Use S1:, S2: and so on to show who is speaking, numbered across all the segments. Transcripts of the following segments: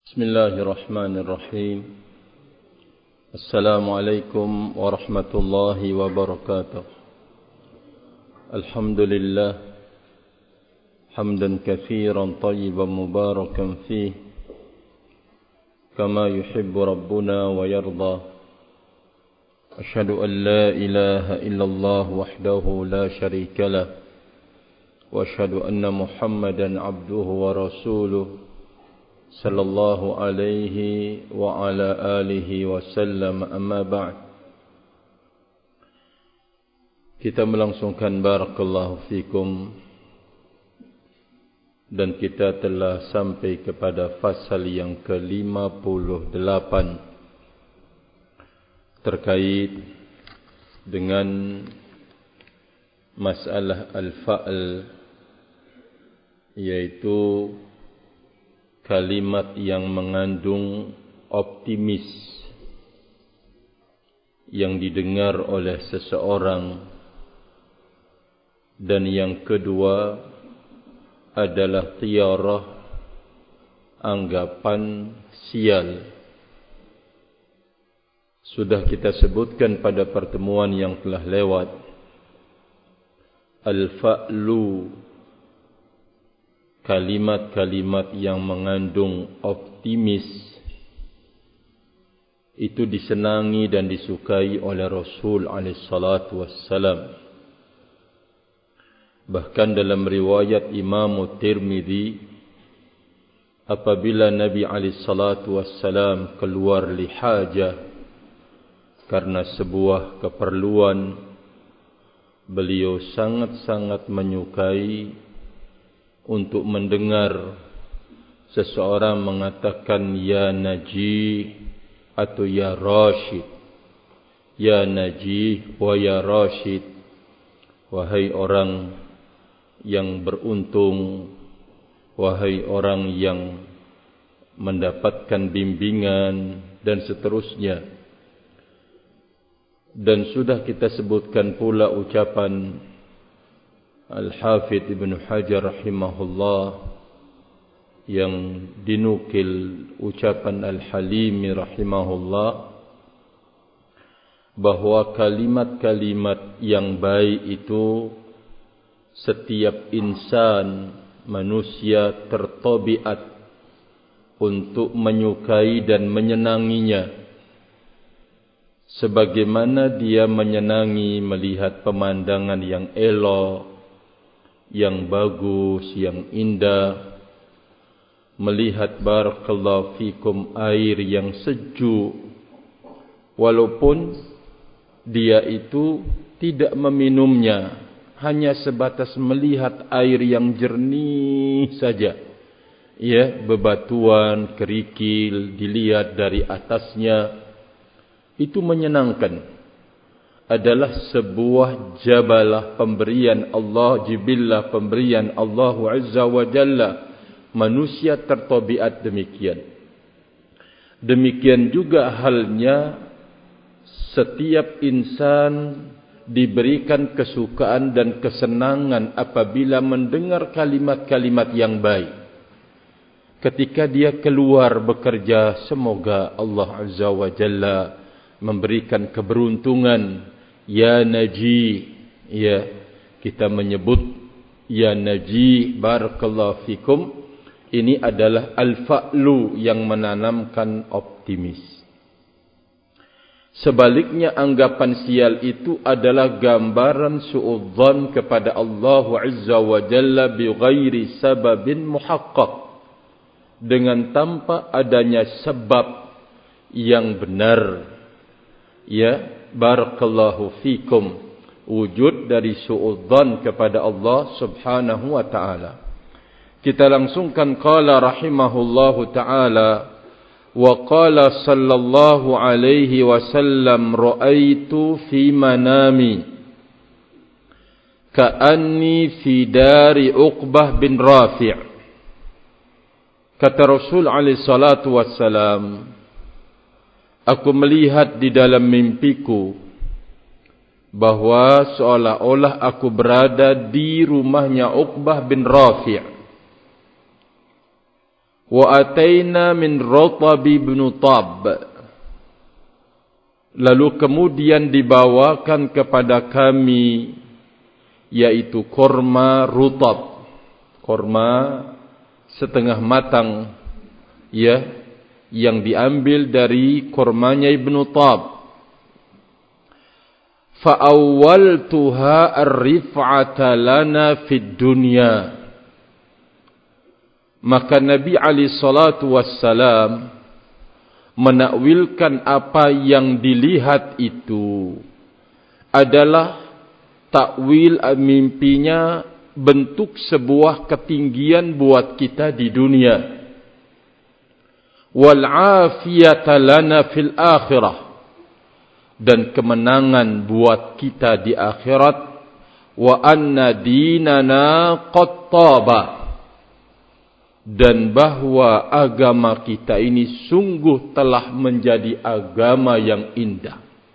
S1: بسم الله الرحمن الرحيم. السلام عليكم ورحمة الله وبركاته. الحمد لله حمدا كثيرا طيبا مباركا فيه كما يحب ربنا ويرضى. أشهد أن لا إله إلا الله وحده لا شريك له وأشهد أن محمدا عبده ورسوله صلى الله عليه وعلى آله وسلم. أما بعد, kita melangsungkan barakallahu fikum dan kita telah sampai kepada fasal yang ke-58 terkait dengan masalah al-fa'l, yaitu kalimat yang mengandung optimis yang didengar oleh seseorang, dan yang kedua adalah tiarah, anggapan sial. Sudah kita sebutkan pada pertemuan yang telah lewat, al-fa'lu, kalimat-kalimat yang mengandung optimis, itu disenangi dan disukai oleh Rasul alaihissalatu wassalam. Bahkan dalam riwayat Imam Tirmidzi, apabila Nabi alaihissalatu wassalam keluar lihajah karena sebuah keperluan, beliau sangat-sangat menyukai untuk mendengar seseorang mengatakan ya Naji atau ya Rashid, ya Naji wa ya Rashid, wahai orang yang beruntung, wahai orang yang mendapatkan bimbingan, dan seterusnya. Dan sudah kita sebutkan pula ucapan Al-Hafidh Ibn Hajar rahimahullah yang dinukil ucapan Al-Halimi rahimahullah, bahwa kalimat-kalimat yang baik itu setiap insan, manusia tertabiat untuk menyukai dan menyenanginya, sebagaimana dia menyenangi melihat pemandangan yang elok, yang bagus, yang indah, melihat barakallahu fikum air yang sejuk, walaupun dia itu tidak meminumnya, hanya sebatas melihat air yang jernih saja, ya, bebatuan, kerikil dilihat dari atasnya, itu menyenangkan. Adalah sebuah jabalah pemberian Allah, jibillah pemberian Allah Azza wa Jalla. Manusia tertabiat demikian. Demikian juga halnya setiap insan diberikan kesukaan dan kesenangan apabila mendengar kalimat-kalimat yang baik. Ketika dia keluar bekerja, semoga Allah Azza wa Jalla memberikan keberuntungan. Ya Naji, ya, kita menyebut ya Naji, barakallahu fikum, ini adalah al-fa'lu yang menanamkan optimis. Sebaliknya, anggapan sial itu adalah gambaran su'udzan kepada Allah Azza wa Jalla bi ghairi sababin muhaqqaq, dengan tanpa adanya sebab yang benar. Ya, barakallahu fikum, wujud dari su'udzan kepada Allah subhanahu wa ta'ala. Kita langsungkan qala rahimahullahu ta'ala, wa qala sallallahu alaihi wasallam, ra'aitu fi manami ka'anni fi dari Uqbah bin Rafi'. Kata Rasul alaihi salatu wassalam, aku melihat di dalam mimpiku bahwa seolah-olah aku berada di rumahnya Uqbah bin Rafi'. wa ataina min Ratab bin Tab. Lalu kemudian dibawakan kepada kami yaitu korma rutab, korma setengah matang, ya, yang diambil dari kormanya Ibnu Tab. Fa awwaltuha ar-rif'ata lana fid dunya. Maka Nabi alaihi salatu wassalam menakwilkan apa yang dilihat itu adalah takwil mimpinya bentuk sebuah ketinggian buat kita di dunia. Wal afiyata lana fil akhirah, dan kemenangan buat kita di akhirat. Wa anna dinana qad taba, dan bahwa agama kita ini sungguh telah menjadi agama yang indah.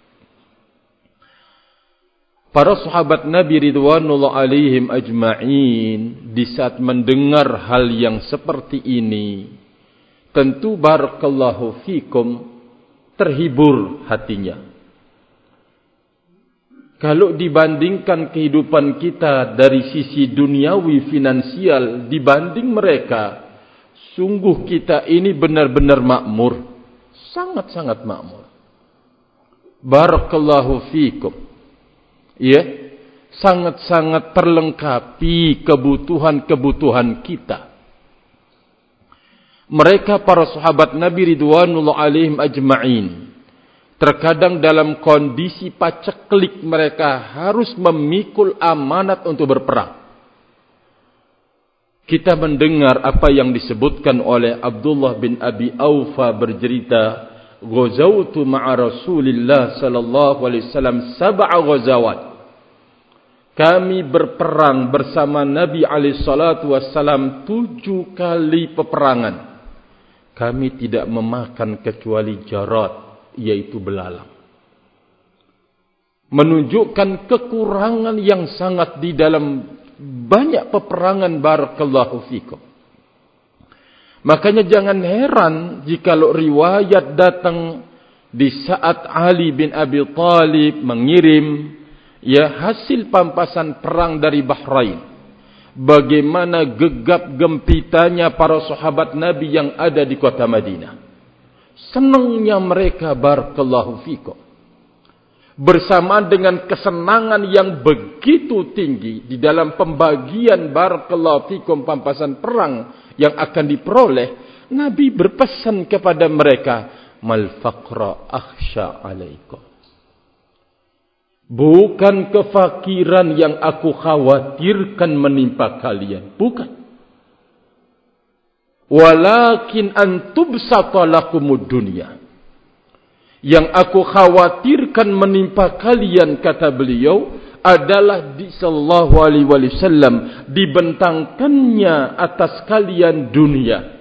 S1: Para sahabat Nabi ridwanullah alaihim ajma'in di saat mendengar hal yang seperti ini, tentu barakallahu fikum terhibur hatinya. Kalau dibandingkan kehidupan kita dari sisi duniawi finansial dibanding mereka, sungguh kita ini benar-benar makmur, sangat-sangat makmur. Barakallahu fikum. Ya, sangat-sangat terlengkapi kebutuhan-kebutuhan kita. Mereka para sahabat Nabi ridwanullah alaihim ajma'in, terkadang dalam kondisi paceklik mereka harus memikul amanat untuk berperang. Kita mendengar apa yang disebutkan oleh Abdullah bin Abi Aufa bercerita, "Ghazawtu ma'a Rasulillah sallallahu alaihi wasallam 7 ghazawat." Kami berperang bersama Nabi alaihi salatu wasallam 7 kali peperangan. Kami tidak memakan kecuali jarat, yaitu belalang. Menunjukkan kekurangan yang sangat di dalam banyak peperangan barakallahu fikum. Makanya jangan heran jikalau riwayat datang di saat Ali bin Abi Thalib mengirim hasil pampasan perang dari Bahrain. Bagaimana gegap gempitanya para sahabat Nabi yang ada di kota Madinah. Senangnya mereka barakallahu fikum. Bersamaan dengan kesenangan yang begitu tinggi di dalam pembagian barakallahu fikum pampasan perang yang akan diperoleh, Nabi berpesan kepada mereka, "Mal faqra akhsha alaikum." Bukan kefakiran yang aku khawatirkan menimpa kalian, bukan. Walakin antubsata lakumud dunya. Yang aku khawatirkan menimpa kalian, kata beliau, adalah sallallahu alaihi wasallam dibentangkannya atas kalian dunia.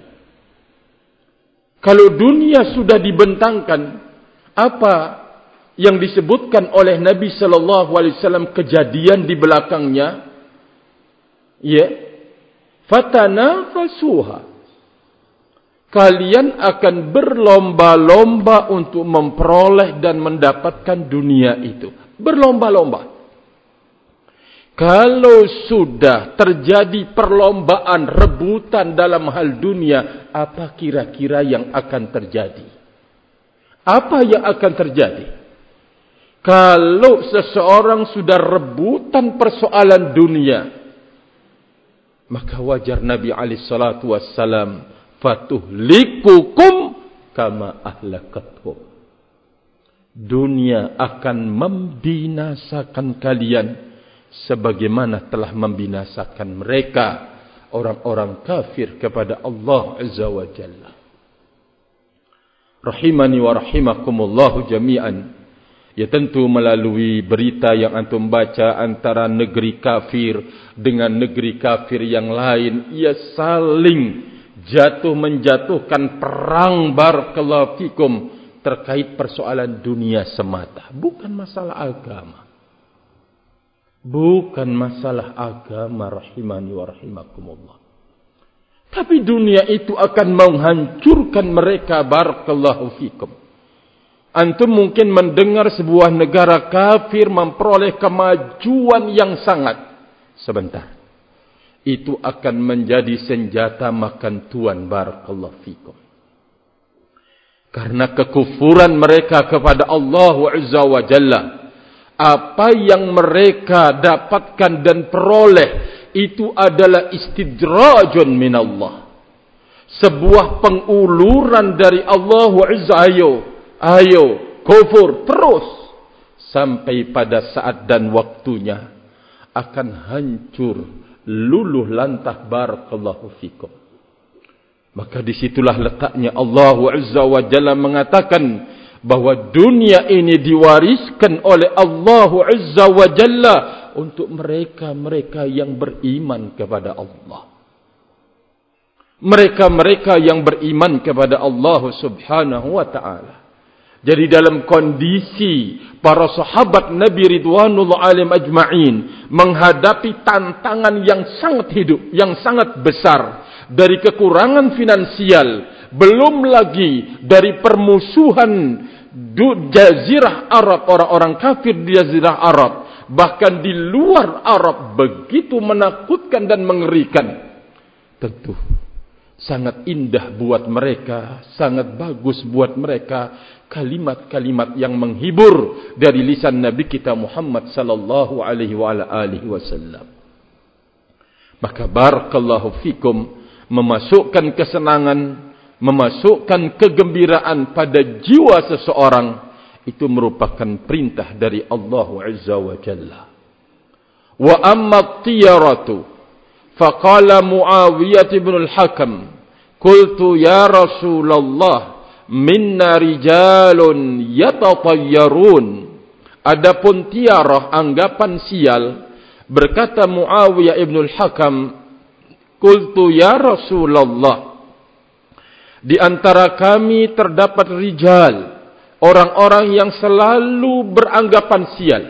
S1: Kalau dunia sudah dibentangkan, apa yang disebutkan oleh Nabi sallallahu alaihi wasallam kejadian di belakangnya? Ya, fatanafasuha. Kalian akan berlomba-lomba untuk memperoleh dan mendapatkan dunia itu. Berlomba-lomba. Kalau sudah terjadi perlombaan, rebutan dalam hal dunia, apa kira-kira yang akan terjadi? Apa yang akan terjadi? Kalau seseorang sudah rebutan persoalan dunia, maka wajar Nabi alaihi salatu wassalam, fatuhlikukum kama ahlakatkum. Dunia akan membinasakan kalian sebagaimana telah membinasakan mereka, orang-orang kafir kepada Allah Azza wa Jalla. Rahimani wa rahimakumullahu jami'an. Ya, tentu melalui berita yang antum baca antara negeri kafir dengan negeri kafir yang lain, ia saling jatuh menjatuhkan perang barakallahu fikum terkait persoalan dunia semata, bukan masalah agama. Bukan masalah agama, rahimani wa rahimakumullah. Tapi dunia itu akan menghancurkan mereka. Barakallahu fikum. Antum mungkin mendengar sebuah negara kafir memperoleh kemajuan yang sangat. Sebentar. Itu akan menjadi senjata makan tuan. Barakallahu fikum. Karena kekufuran mereka kepada Allah Azza wa Jalla. Apa yang mereka dapatkan dan peroleh itu adalah istidrajun min Allah. Sebuah penguluran dari Allah Azza. Ayo, kufur terus. Sampai pada saat dan waktunya akan hancur, luluh lantah. Barakallahu fikum. Maka disitulah letaknya Allah Azza wa Jalla mengatakan bahwa dunia ini diwariskan oleh Allah Azza wa Jalla untuk mereka-mereka yang beriman kepada Allah. Mereka-mereka yang beriman kepada Allah Subhanahu wa ta'ala. Jadi dalam kondisi para sahabat Nabi Ridwanullah alaihim ajma'in menghadapi tantangan yang sangat hidup, yang sangat besar, dari kekurangan finansial, belum lagi dari permusuhan jazirah Arab, orang-orang kafir di jazirah Arab, bahkan di luar Arab, begitu menakutkan dan mengerikan. Tentu sangat indah buat mereka, sangat bagus buat mereka kalimat-kalimat yang menghibur dari lisan Nabi kita Muhammad sallallahu alaihi wasallam. Maka barakallahu fikum, memasukkan kesenangan, memasukkan kegembiraan pada jiwa seseorang, itu merupakan perintah dari Allah Azza wa Jalla. Wa amma tiyaratu, faqala Muawiyah bin al-Hakam, qultu ya Rasulullah, minna rijalun yatatayyarun. Adapun tiarah, anggapan sial, berkata Muawiyah ibn al-Hakam, qultu ya Rasulullah, di antara kami terdapat rijal, orang-orang yang selalu beranggapan sial.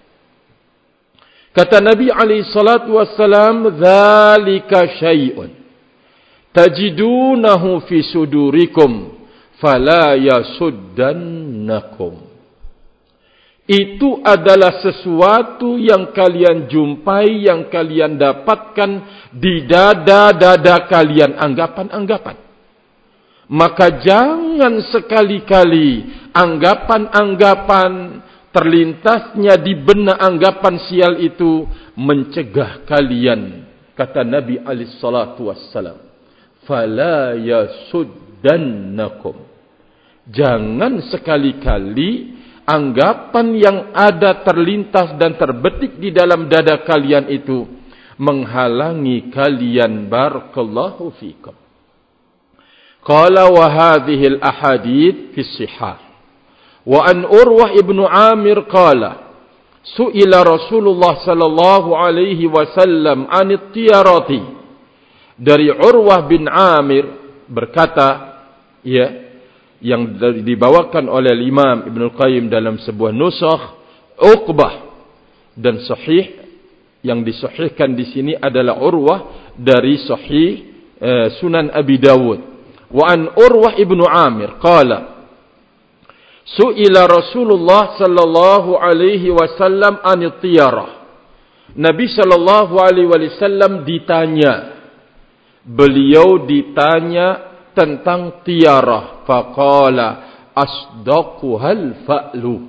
S1: Kata Nabi alaihi salatu wassalam, dzalika syai'un tajidunahu fi sudurikum fala yasuddannakum. Itu adalah sesuatu yang kalian jumpai, yang kalian dapatkan di dada-dada kalian, anggapan-anggapan. Maka jangan sekali-kali anggapan-anggapan terlintasnya di benak anggapan sial itu mencegah kalian. Kata Nabi alaihi salatu wassalam, fala yasuddannakum. Jangan sekali-kali anggapan yang ada terlintas dan terbetik di dalam dada kalian itu menghalangi kalian. Barakallahu fikum. Qala wa hadhihi al-ahadith fi as-sihah. Wa an Urwah ibn Amir qala su'ila Rasulullah sallallahu alaihi wasallam an at-tiyarati. Dari Urwah bin Amir berkata, ya, yang dibawakan oleh Imam Ibn Al-Qayyim dalam sebuah nusakh Uqbah, dan sahih yang disahihkan di sini adalah Urwah dari sahih Sunan Abi Dawud. Wa an Urwah ibn Amir qala su'ila Rasulullah sallallahu alaihi wasallam an tiyarah. Nabi sallallahu alaihi wasallam ditanya, beliau ditanya tentang tiarah, faqala asdaquhal fa'lu.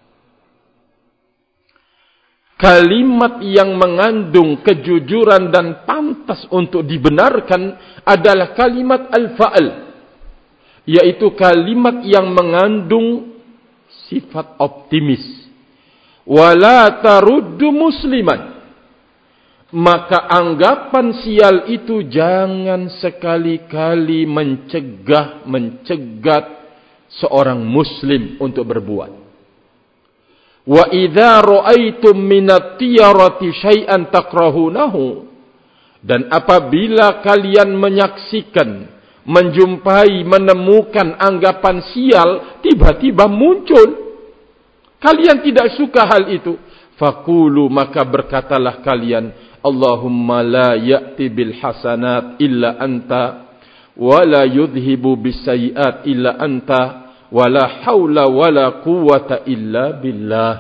S1: Kalimat yang mengandung kejujuran dan pantas untuk dibenarkan adalah kalimat al-fa'l, yaitu kalimat yang mengandung sifat optimis. Wala taruddu musliman. Maka anggapan sial itu jangan sekali-kali mencegat seorang muslim untuk berbuat. Wa idza ra'aitum minat tiyarati syai'an takrahunahu. Dan apabila kalian menyaksikan, menjumpai, menemukan anggapan sial tiba-tiba muncul, kalian tidak suka hal itu, faqulu, maka berkatalah kalian, Allahumma la ya'ti bil hasanat illa anta wa la yudhibu bis sayiat illa anta wa la haula wa la quwwata illa billah.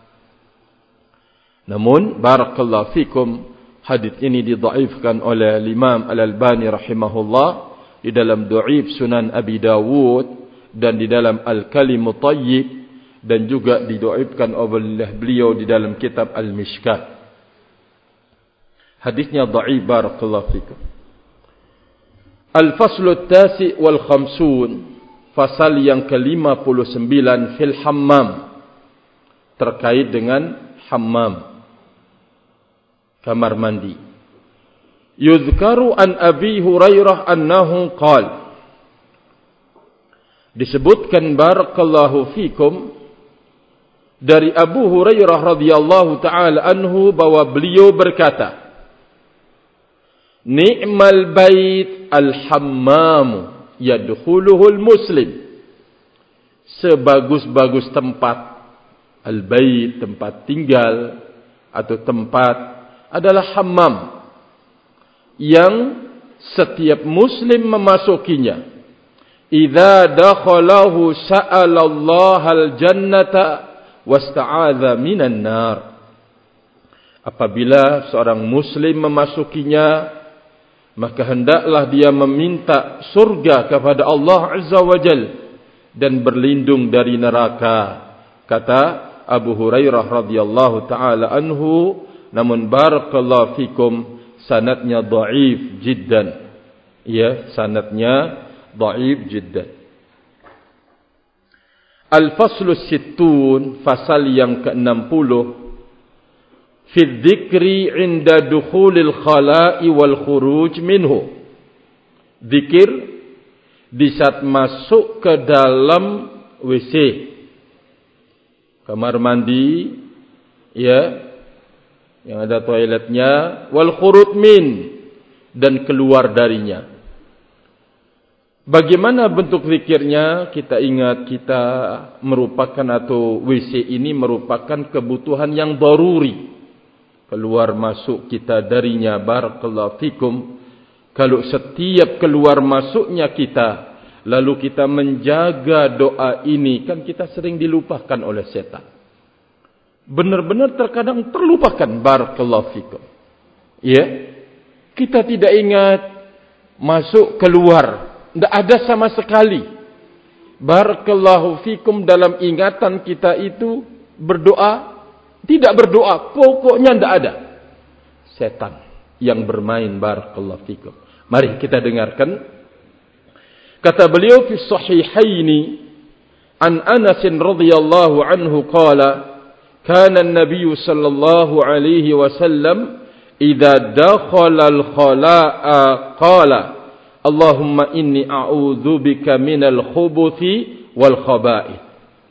S1: Namun barakallahu fikum, hadis ini didhaifkan oleh Imam Al-Albani rahimahullah di dalam Dhaif Sunan Abi Dawud dan di dalam Al-Kalimut Thayyib, dan juga didhaifkan oleh beliau di dalam kitab Al-Mishkat. Hadisnya dhaif barakallahu fikum. Al-Faslu At-Tasi' wal Khamsun, fasal yang ke-59 fil hammam, terkait dengan hammam, kamar mandi. Yuzkaru an Abi Hurairah annahu qala, disebutkan barakallahu fikum dari Abu Hurairah radhiyallahu taala anhu bahwa beliau berkata, ni'mal bait al-hammam yadkhuluhul muslim, sebagus-bagus tempat al-bait, tempat tinggal atau tempat, adalah hammam yang setiap muslim memasukinya. Idza dakhalahu sa'ala Allah al-jannata wasta'adza minan nar. Apabila seorang muslim memasukinya, maka hendaklah dia meminta surga kepada Allah Azza wa Jalla dan berlindung dari neraka. Kata Abu Hurairah radhiyallahu taala anhu, namun barakallahu fikum, sanadnya dhaif jiddan. Ya, sanadnya dhaif jiddan. Al-Faslu Sittun, fasal yang ke-60, fi dzikri 'inda dukhulil khala'i wal khuruj minhu. Zikir di saat masuk ke dalam WC, kamar mandi, ya, yang ada toiletnya, wal khuruj min, dan keluar darinya. Bagaimana bentuk zikirnya? Kita ingat, kita merupakan, atau WC ini merupakan kebutuhan yang daruri. Keluar masuk kita darinya, barakallahu fikum. Kalau setiap keluar masuknya kita, lalu kita menjaga doa ini, kan kita sering dilupakan oleh setan. Benar-benar terkadang terlupakan, barakallahu fikum. Ya, kita tidak ingat masuk keluar, tidak ada sama sekali. Barakallahu fikum, dalam ingatan kita itu berdoa, tidak berdoa, pokoknya tidak ada. Setan yang bermain, barakallahu fikum. Mari kita dengarkan. Kata beliau fi sahihaini an Anas radhiyallahu anhu qala, kana an-nabiy sallallahu alaihi wasallam idza dakhala al-khala'a qala, Allahumma inni a'udzubika minal khubuthi wal khaba'ith.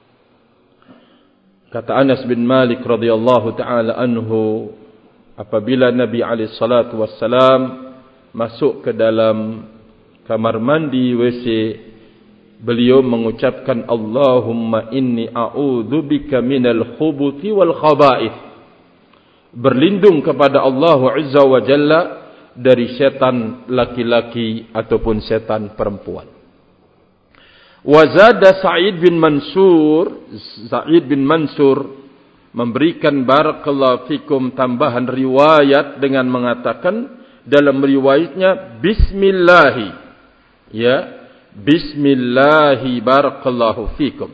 S1: Kata Anas bin Malik radhiyallahu taala anhu, apabila Nabi alaihi salatu wassalam masuk ke dalam kamar mandi WC, beliau mengucapkan Allahumma inni a'udzubika minal khubuthi wal khaba'ith, berlindung kepada Allah Azza wa Jalla dari setan laki-laki ataupun setan perempuan. Wazada Sa'id bin Mansur memberikan barakallahu fikum tambahan riwayat dengan mengatakan dalam riwayatnya bismillahi, ya, bismillahi barakallahu fikum.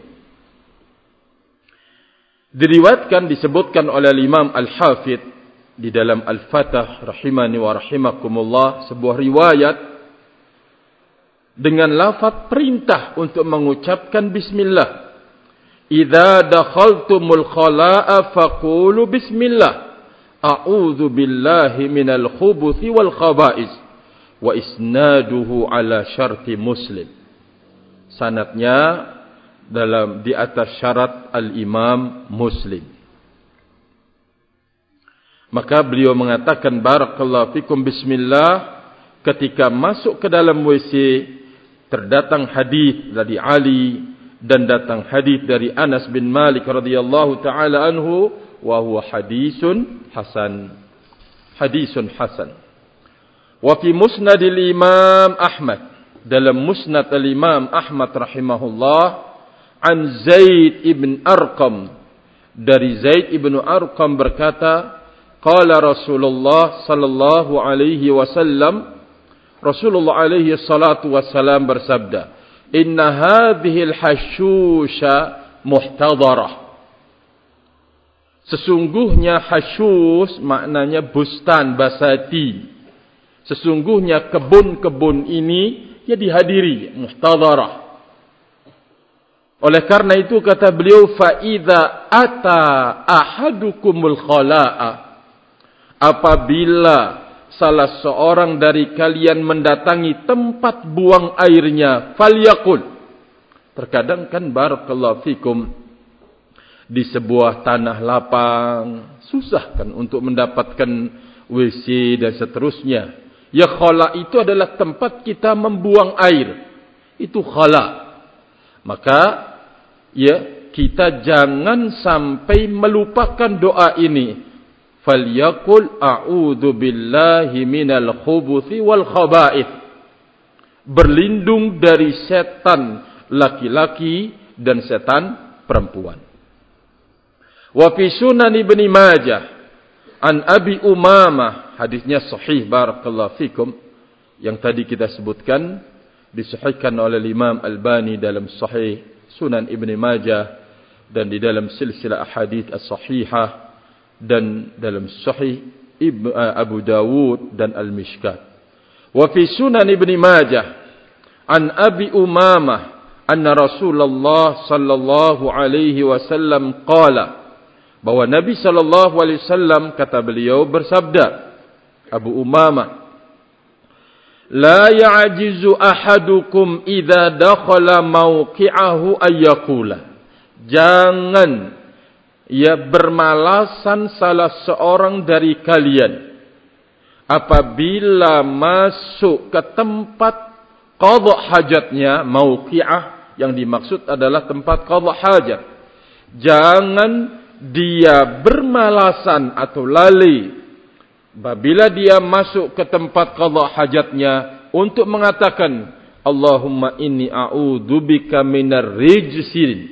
S1: Diriwayatkan, disebutkan oleh Imam Al-Hafidh di dalam Al-Fatah rahimani wa rahimakumullah, sebuah riwayat dengan lafaz perintah untuk mengucapkan bismillah. Idza dakhaltumul khala'a faqulu bismillah. A'udzu billahi minal khubuthi wal khaba'is. Wa isnaduhu ala syarti Muslim. Sanadnya di atas syarat al-Imam Muslim. Maka beliau mengatakan barakallahu fikum bismillah ketika masuk ke dalam WC. Terdatang hadis dari Ali dan datang hadis dari Anas bin Malik radhiyallahu taala anhu, wa huwa hadisun hasan. hadisun hasan. Wa fi musnadil Imam Ahmad, dalam musnad al-Imam Ahmad rahimahullah, an Zaid ibn Arqam, dari Zaid ibn Arqam berkata, qala Rasulullah sallallahu alaihi wasallam, Rasulullah alaihi salatu wasalam bersabda, inna hadhil hasyusha muhtadarah. Sesungguhnya hasyus maknanya bustan, basati. Sesungguhnya kebun-kebun ini ya dihadiri, muhtadarah. Oleh karena itu kata beliau, fa idza ata ahadukumul khala'a, apabila salah seorang dari kalian mendatangi tempat buang airnya, falyaqul. Terkadang kan barakallahu fikum, di sebuah tanah lapang susah kan untuk mendapatkan WC dan seterusnya. Ya, khala itu adalah tempat kita membuang air. Itu khala. Maka ya, kita jangan sampai melupakan doa ini. Falyaqul a'udzu billahi minal khubuthi wal khaba'ith. Berlindung dari setan laki-laki dan setan perempuan. Wa fi Sunan Ibnu Majah an Abi Umamah, hadisnya sahih barakallahu fikum, yang tadi kita sebutkan, disahihkan oleh Imam Albani dalam Sahih Sunan Ibnu Majah dan di dalam silsilah ahadits as-sahihah dan dalam Sahih Abu Dawud dan Al-Mishkat. Wa fi Sunan Ibnu Majah an Abi Umamah anna Rasulullah sallallahu alaihi wasallam qala, bahwa Nabi sallallahu alaihi wasallam kata beliau bersabda, Abu Umamah, la ya'jizu ahadukum idza dakhala mawqi'ahu ayyaqula. Jangan ya bermalasan salah seorang dari kalian apabila masuk ke tempat qadha hajatnya. Mawqi'ah yang dimaksud adalah tempat qadha hajat. Jangan dia bermalasan atau lalai apabila dia masuk ke tempat qadha hajatnya untuk mengatakan, Allahumma inni a'udzubika minar rijsin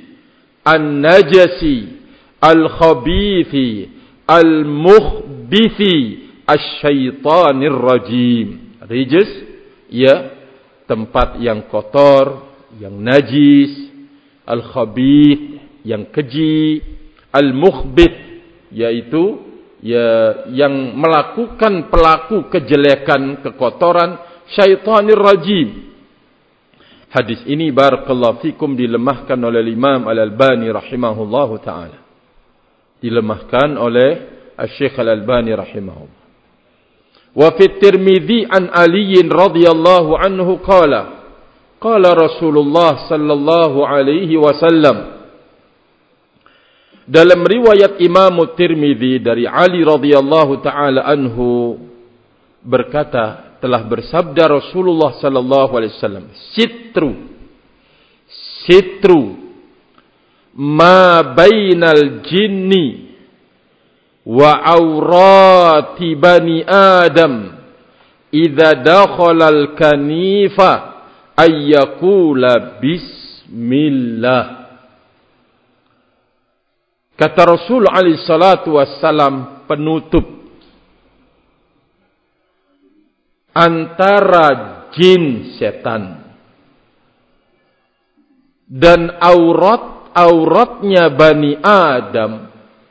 S1: an-najasi al-khabithi al-mukhbithi asy-syaitanir rajim. Rijs ya, tempat yang kotor, yang najis, al-khabith yang keji, al-mukhbith yaitu ya yang melakukan pelaku kejelekan, kekotoran, syaitanir rajim. Hadis ini barakallahu fikum dilemahkan oleh Imam Al-Albani rahimahullahu taala. Dilemahkan oleh Syekh Al-Albani rahimahullah. Wa fi Tirmidzi an Ali radhiyallahu anhu qala, qala Rasulullah sallallahu alaihi wasallam. Dalam riwayat Imam Tirmidzi dari Ali radhiyallahu taala anhu berkata, telah bersabda Rasulullah sallallahu alaihi wasallam, sitru ma bainal jinni wa aurati bani Adam idza dakhala al-kanifa ayyaqula bismillah. Kata Rasul alaihi salatu wassalam, penutup antara jin setan dan auratnya Bani Adam,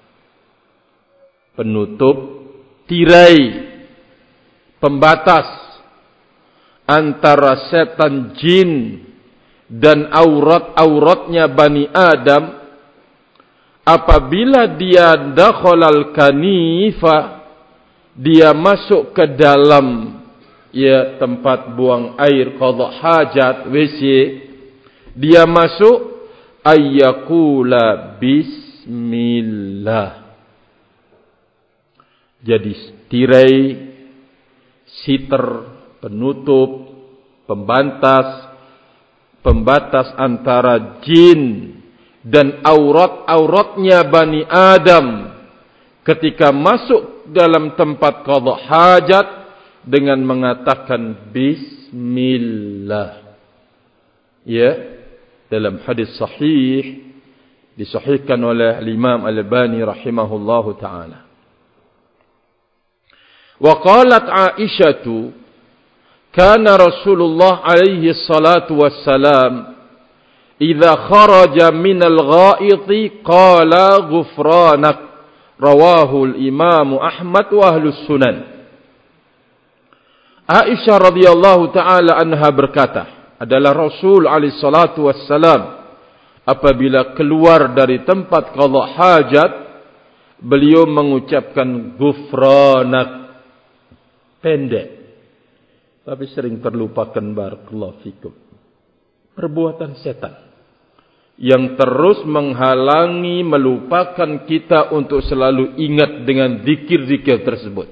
S1: penutup, tirai, pembatas antara setan jin dan auratnya Bani Adam, apabila dia dakhalal kanifa, dia masuk ke dalam ya tempat buang air qadha hajat, WC, dia masuk ayyaqula bismillah. Jadi tirai, siter, penutup, pembatas antara jin dan auratnya Bani Adam ketika masuk dalam tempat qada hajat dengan mengatakan bismillah. Ya, dalam hadis sahih disahihkan oleh Imam Al-Albani rahimahullahu taala. Wa qalat Aisyah, kana Rasulullah alaihi salatu wassalam idza kharaja min al-gha'iti qala ghufranak, rawahu al-Imam Ahmad wa ahlus sunan. Aisyah radhiyallahu taala anha berkata, adalah Rasul alaihi salatu wassalam apabila keluar dari tempat qada hajat, beliau mengucapkan ghufranak. Pendek, tapi sering terlupakan, barakallahu fikum. Perbuatan setan yang terus menghalangi, melupakan kita untuk selalu ingat dengan zikir-zikir tersebut.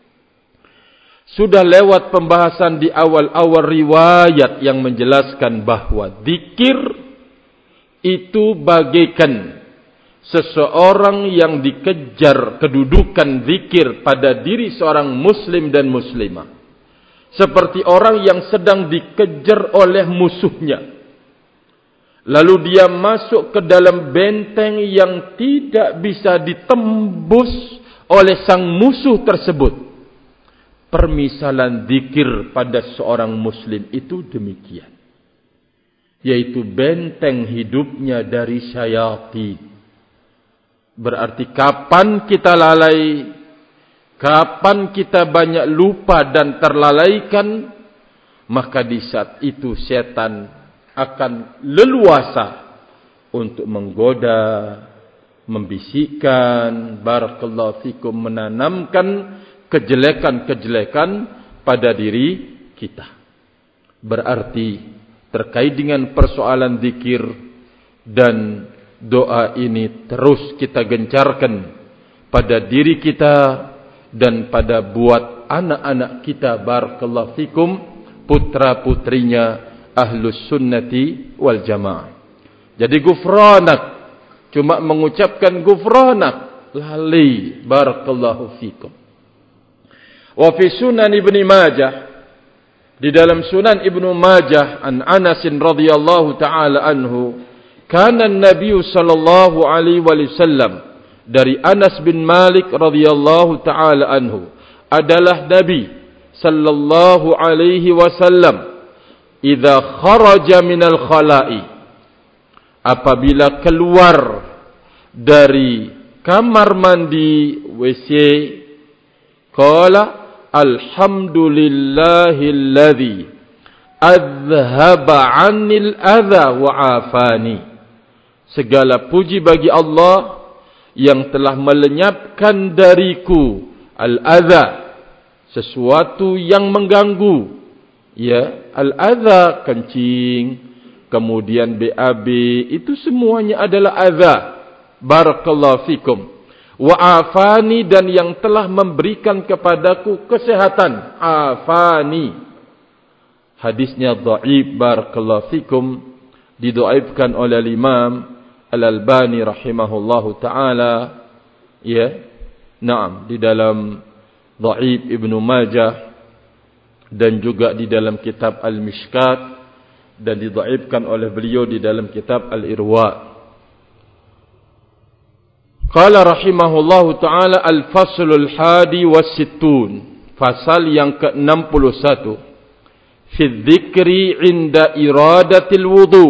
S1: Sudah lewat pembahasan di awal-awal riwayat yang menjelaskan bahawa zikir itu bagaikan seseorang yang dikejar kedudukan zikir pada diri seorang muslim dan muslimah, seperti orang yang sedang dikejar oleh musuhnya, lalu dia masuk ke dalam benteng yang tidak bisa ditembus oleh sang musuh tersebut. Permisalan zikir pada seorang muslim itu demikian, yaitu benteng hidupnya dari syaitan. Berarti kapan kita lalai, kapan kita banyak lupa dan terlalaikan, maka di saat itu setan akan leluasa untuk menggoda, membisikkan, barakallahu fikum, menanamkan kejelekan-kejelekan pada diri kita. Berarti terkait dengan persoalan zikir dan doa ini terus kita gencarkan pada diri kita dan pada buat anak-anak kita, barakallahu fikum, putra-putrinya ahlus sunnati wal jamaah. Jadi ghufranak, cuma mengucapkan ghufranak, lalai, barakallahu fikum. Wa fi sunan Ibnu Majah, di dalam sunan Ibnu Majah, an Anas radhiyallahu taala anhu, kana Nabi sallallahu alaihi wasallam, dari Anas bin Malik radhiyallahu taala anhu, adalah Nabi sallallahu alaihi wasallam idza kharaja minal khala'i, apabila keluar dari kamar mandi WC, qala alhamdulillahilladzi azhaba 'anil adza wa 'afani. Segala puji bagi Allah yang telah melenyapkan dariku al-adza, sesuatu yang mengganggu. Ya, al-adza kencing, kemudian BAB, itu semuanya adalah adza. Barakallahu fikum. Wa afani, dan yang telah memberikan kepadaku kesehatan. Afani. Hadisnya dhaif, barakallahu fikum, didhaifkan oleh Imam Al-Albani rahimahullahu taala, ya. Naam, di dalam Dhaif Ibnu Majah dan juga di dalam kitab Al-Mishkat, dan didhaifkan oleh beliau di dalam kitab Al-Irwa. Qala rahimahullahu taala al-faslul hadi was-sittun, fasal yang ke-61, fi dzikri 'inda iradatil wudu,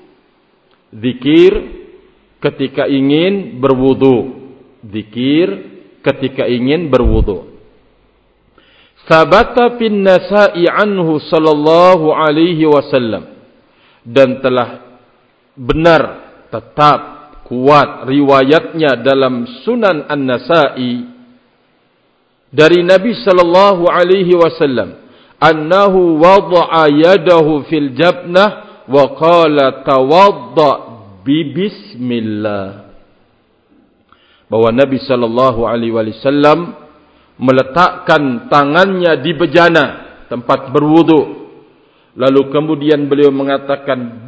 S1: zikir ketika ingin berwudu. Zikir ketika ingin berwudu. Sabata fin Nasa'i anhu sallallahu alaihi wasallam, dan telah benar, tetap kuat riwayatnya dalam Sunan An-Nasa'i dari Nabi sallallahu alaihi wasallam, annahu wada'a yadahu fil jabnah wa qala tawadda bismillah, bahwa Nabi sallallahu alaihi wasallam meletakkan tangannya di bejana tempat berwudu, lalu kemudian beliau mengatakan,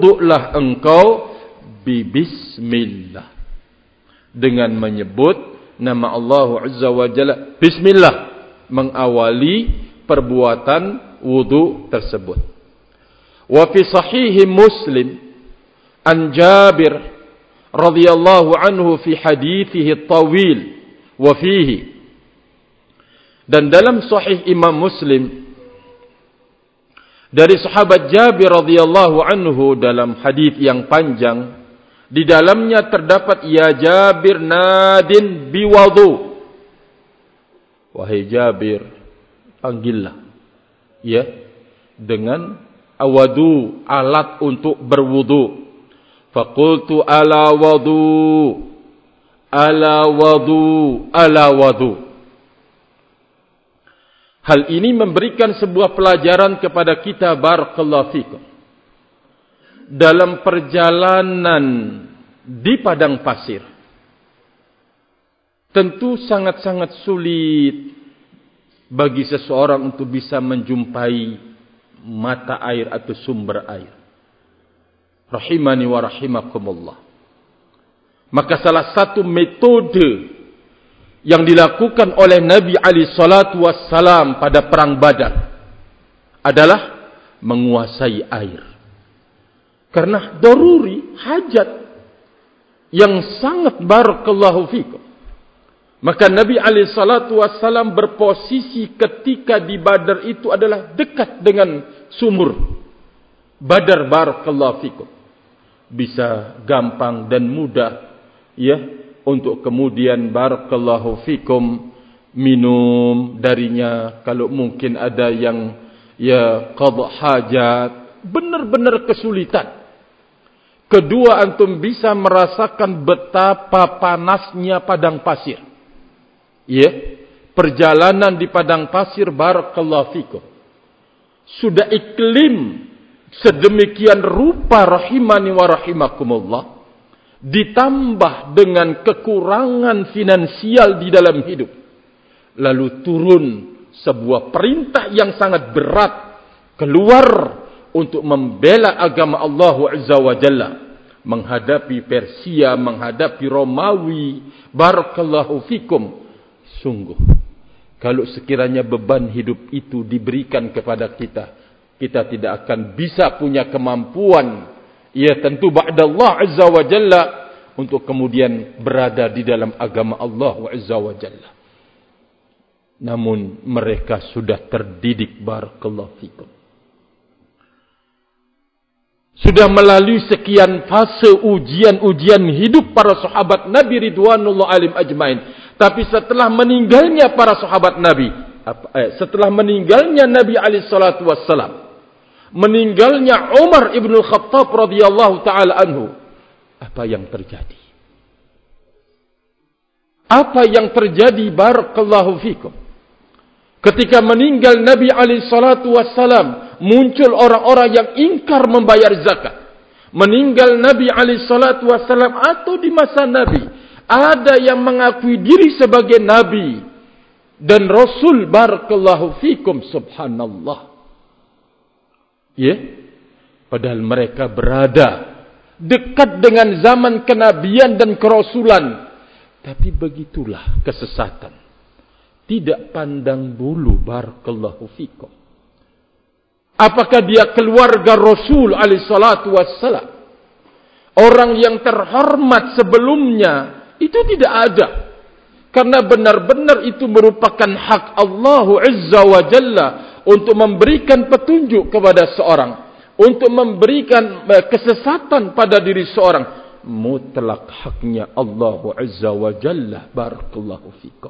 S1: berwudulah engkau bismillah, dengan menyebut nama Allah Azza wa Jalla, bismillah, mengawali perbuatan wudu tersebut. Wa fi sahih Muslim an Jabir radhiyallahu anhu fi hadithihi at-tawil wa fihi, dan dalam sahih Imam Muslim dari sahabat Jabir radhiyallahu anhu dalam hadis yang panjang, di dalamnya terdapat, ya Jabir nadin biwudu, wahai Jabir, panggillah ya dengan awadu, alat untuk berwudu. Faqultu ala wudu, ala wudu, ala wudu. Hal ini memberikan sebuah pelajaran kepada kita, barakallahu fikum. Dalam perjalanan di padang pasir, tentu sangat-sangat sulit bagi seseorang untuk bisa menjumpai mata air atau sumber air. Rahimani wa rahimakumullah. Maka salah satu metode yang dilakukan oleh Nabi alaihi salatu wassalam pada perang Badar adalah menguasai air. Karena daruri, hajat yang sangat, barakallahu fikum. Maka Nabi alaihi salatu wassalam berposisi ketika di Badar itu adalah dekat dengan sumur Badar, barakallahu fikum. Bisa gampang dan mudah ya untuk kemudian, barakallahu fikum, minum darinya. Kalau mungkin ada yang ya qadha hajat, benar-benar kesulitan. Kedua, antum bisa merasakan betapa panasnya padang pasir. Ya, perjalanan di padang pasir, barakallahu fikum, sudah iklim sedemikian rupa, rahimani wa rahimakumullah, ditambah dengan kekurangan finansial di dalam hidup, lalu turun sebuah perintah yang sangat berat, keluar untuk membela agama Allah Azza wa Jalla, menghadapi Persia, menghadapi Romawi, barakallahu fikum. Sungguh, kalau sekiranya beban hidup itu diberikan kepada kita, kita tidak akan bisa punya kemampuan, ya tentu ba'dallah Azza wa Jalla, untuk kemudian berada di dalam agama Allah Azza wa Jalla. Namun mereka sudah terdidik, barakallahu fikum. Sudah melalui sekian fase ujian-ujian hidup para sahabat Nabi ridwanullah alim ajmain. Tapi setelah meninggalnya para sahabat Nabi, setelah meninggalnya Nabi alaihi salatu wassalam, meninggalnya Umar ibn al-Khattab radhiyallahu ta'ala anhu, apa yang terjadi? Apa yang terjadi, barakallahu fikum? Ketika meninggal Nabi alaihi salatu wassalam, muncul orang-orang yang ingkar membayar zakat. Meninggal Nabi alaihi salatu wassalam atau di masa Nabi, ada yang mengakui diri sebagai Nabi dan Rasul, barakallahu fikum, subhanallah. Ya, padahal mereka berada dekat dengan zaman kenabian dan kerasulan. Tapi begitulah kesesatan, tidak pandang bulu, barakallahu fikum. Apakah dia keluarga Rasul alaihi salatu wassalam, orang yang terhormat sebelumnya? Itu tidak ada. Karena benar-benar itu merupakan hak Allah Azza wa Jalla untuk memberikan petunjuk kepada seorang, untuk memberikan kesesatan pada diri seorang. Mutlak haknya Allah Azza wa Jalla, barakallahu fikum.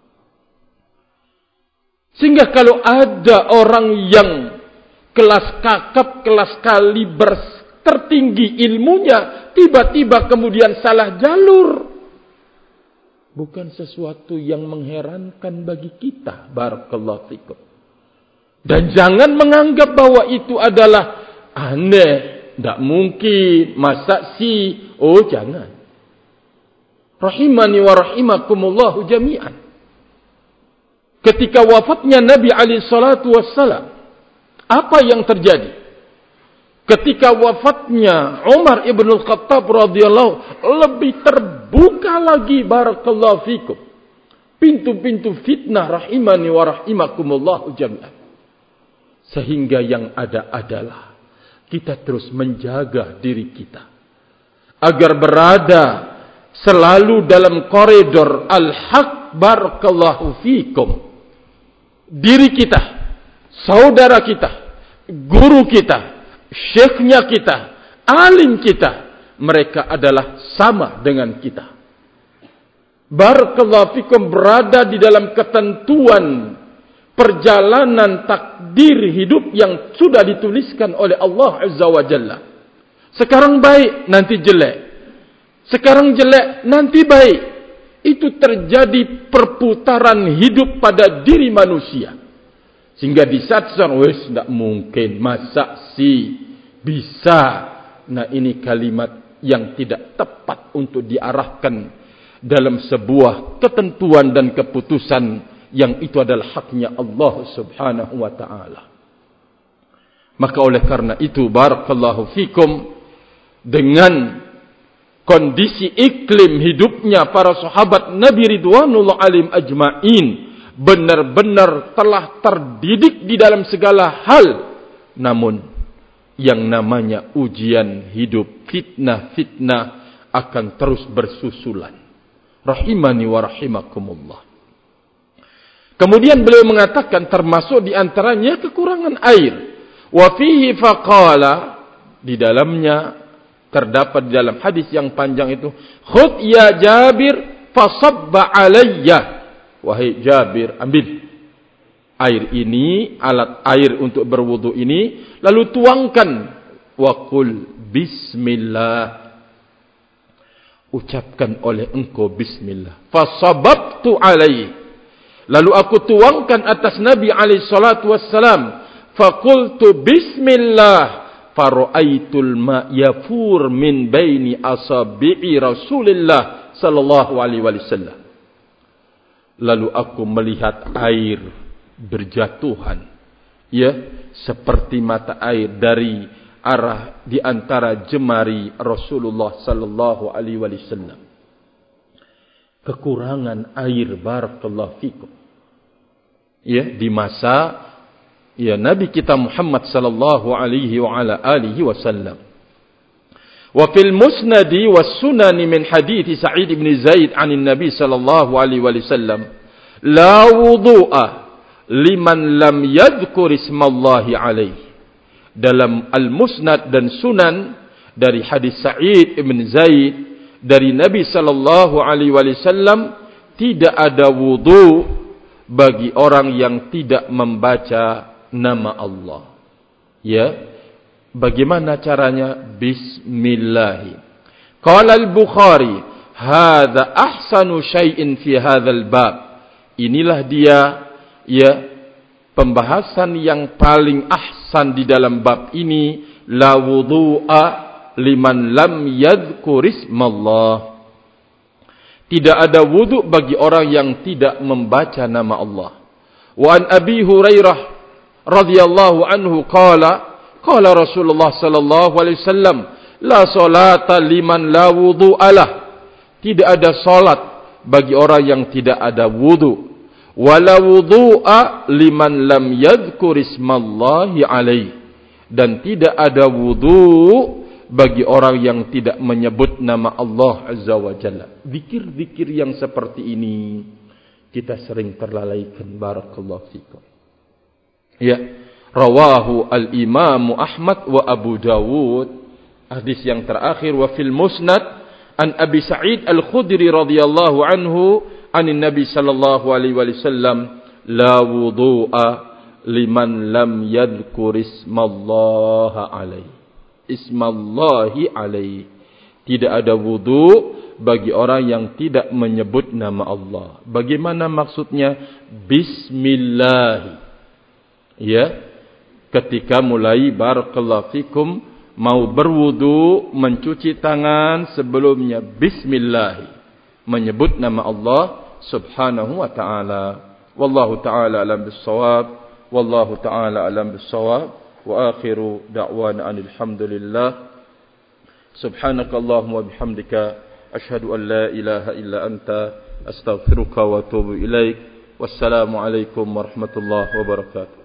S1: Sehingga kalau ada orang yang kelas kakap, kelas kaliber tertinggi ilmunya, tiba-tiba kemudian salah jalur, bukan sesuatu yang mengherankan bagi kita, barakallahu fikum. Dan jangan menganggap bahwa itu adalah aneh, tidak mungkin, masa sih? Oh, jangan. Rahimani wa rahimakumullahu jami'an. Ketika wafatnya Nabi alaihi salatu wassalam, apa yang terjadi? Ketika wafatnya Umar ibn al-Khattab radhiyallahu, lebih terbuka lagi, barakallahu fikum, pintu-pintu fitnah rahimani wa rahimakumullah jami'an. Sehingga yang ada adalah kita terus menjaga diri kita agar berada selalu dalam koridor al-haq. Barakallahu fikum. Diri kita, saudara kita, guru kita, syekhnya kita, alim kita, mereka adalah sama dengan kita. Barakallahu fikum, berada di dalam ketentuan perjalanan takdir hidup yang sudah dituliskan oleh Allah Azza wa Jalla. Sekarang baik, nanti jelek. Sekarang jelek, nanti baik. Itu terjadi perputaran hidup pada diri manusia. Sehingga di saat wes tidak mungkin, masa sih bisa. Nah, ini kalimat yang tidak tepat untuk diarahkan dalam sebuah ketentuan dan keputusan yang itu adalah haknya Allah Subhanahu wa ta'ala. Maka oleh karena itu, barakallahu fikum, dengan kondisi iklim hidupnya para sahabat Nabi Ridwanullah alim ajma'in benar-benar telah terdidik di dalam segala hal. Namun yang namanya ujian hidup, fitnah-fitnah akan terus bersusulan. Rahimani wa rahimakumullah. Kemudian beliau mengatakan termasuk di antaranya kekurangan air. Wa fihi faqala, di dalamnya terdapat di dalam hadis yang panjang itu, khudh ya Jabir fasabba alayya. Wahai Jabir, ambil air ini, alat air untuk berwudu ini, lalu tuangkan. Wa qul bismillah. Ucapkan oleh engkau bismillah. Fasababtu alayhi. Lalu aku tuangkan atas Nabi alaihi salatu wassalam. Faqultu bismillah. Fara'aitul ma yafur min baini asabi'i Rasulillah sallallahu alaihi wasallam. Lalu aku melihat air berjatuhan, ya, seperti mata air dari arah di antara jemari Rasulullah sallallahu alaihi wasallam. Kekurangan air, barakallahu fikum, ya, di masa ya Nabi kita Muhammad sallallahu alaihi wa ala alihi wasallam. Wa fil musnadi was sunani min hadits Sa'id bin Zaid 'anil Nabi sallallahu alaihi wasallam, la wudu'a liman lam yadhkur ismallahi alaihi. Dalam al-musnad dan sunan dari hadis Sa'id bin Zaid dari Nabi sallallahu alaihi wasallam, tidak ada wudu bagi orang yang tidak membaca nama Allah. Ya, bagaimana caranya? Bismillah. Qala al-Bukhari, hadza ahsanu syai'in fi hadzal bab. Inilah dia, ya, pembahasan yang paling ahsan di dalam bab ini. La wudu'a liman lam yadhkur ismallah. Tidak ada wudu bagi orang yang tidak membaca nama Allah. Wa an Abi Hurairah radhiyallahu anhu qala Rasulullah sallallahu alaihi wasallam, la salata liman la wudu'a lah. Tidak ada salat bagi orang yang tidak ada wudu. Wala wudu'a liman lam yadhkur ismallahi alaihi. Dan tidak ada wudu bagi orang yang tidak menyebut nama Allah Azza wa Jalla. Zikir-zikir yang seperti ini kita sering terlalaikan, barakallahu fikum. Ya, rawahu al-Imam Ahmad wa Abu Dawud. Hadis yang terakhir, wa fil musnad an Abi Sa'id al-Khudri radhiyallahu anhu anin Nabi sallallahu alaihi wasallam, la wudu'a liman lam yadhkur ismallaha alaihi. Ismallahi alaihi. Tidak ada wudu bagi orang yang tidak menyebut nama Allah. Bagaimana maksudnya? Bismillah. Ya, ketika mulai, barakallahu fikum, mau berwudu, mencuci tangan, sebelumnya bismillah, menyebut nama Allah subhanahu wa ta'ala. Wallahu ta'ala alam bis-shawab. Wallahu ta'ala alam bis-shawab. Wa akhiru da'wana alhamdulillah. Subhanakallahumma bihamdika, ashhadu an la ilaha illa anta, astaghfiruka wa atubu ilaik. Wassalamualaikum warahmatullahi wabarakatuh.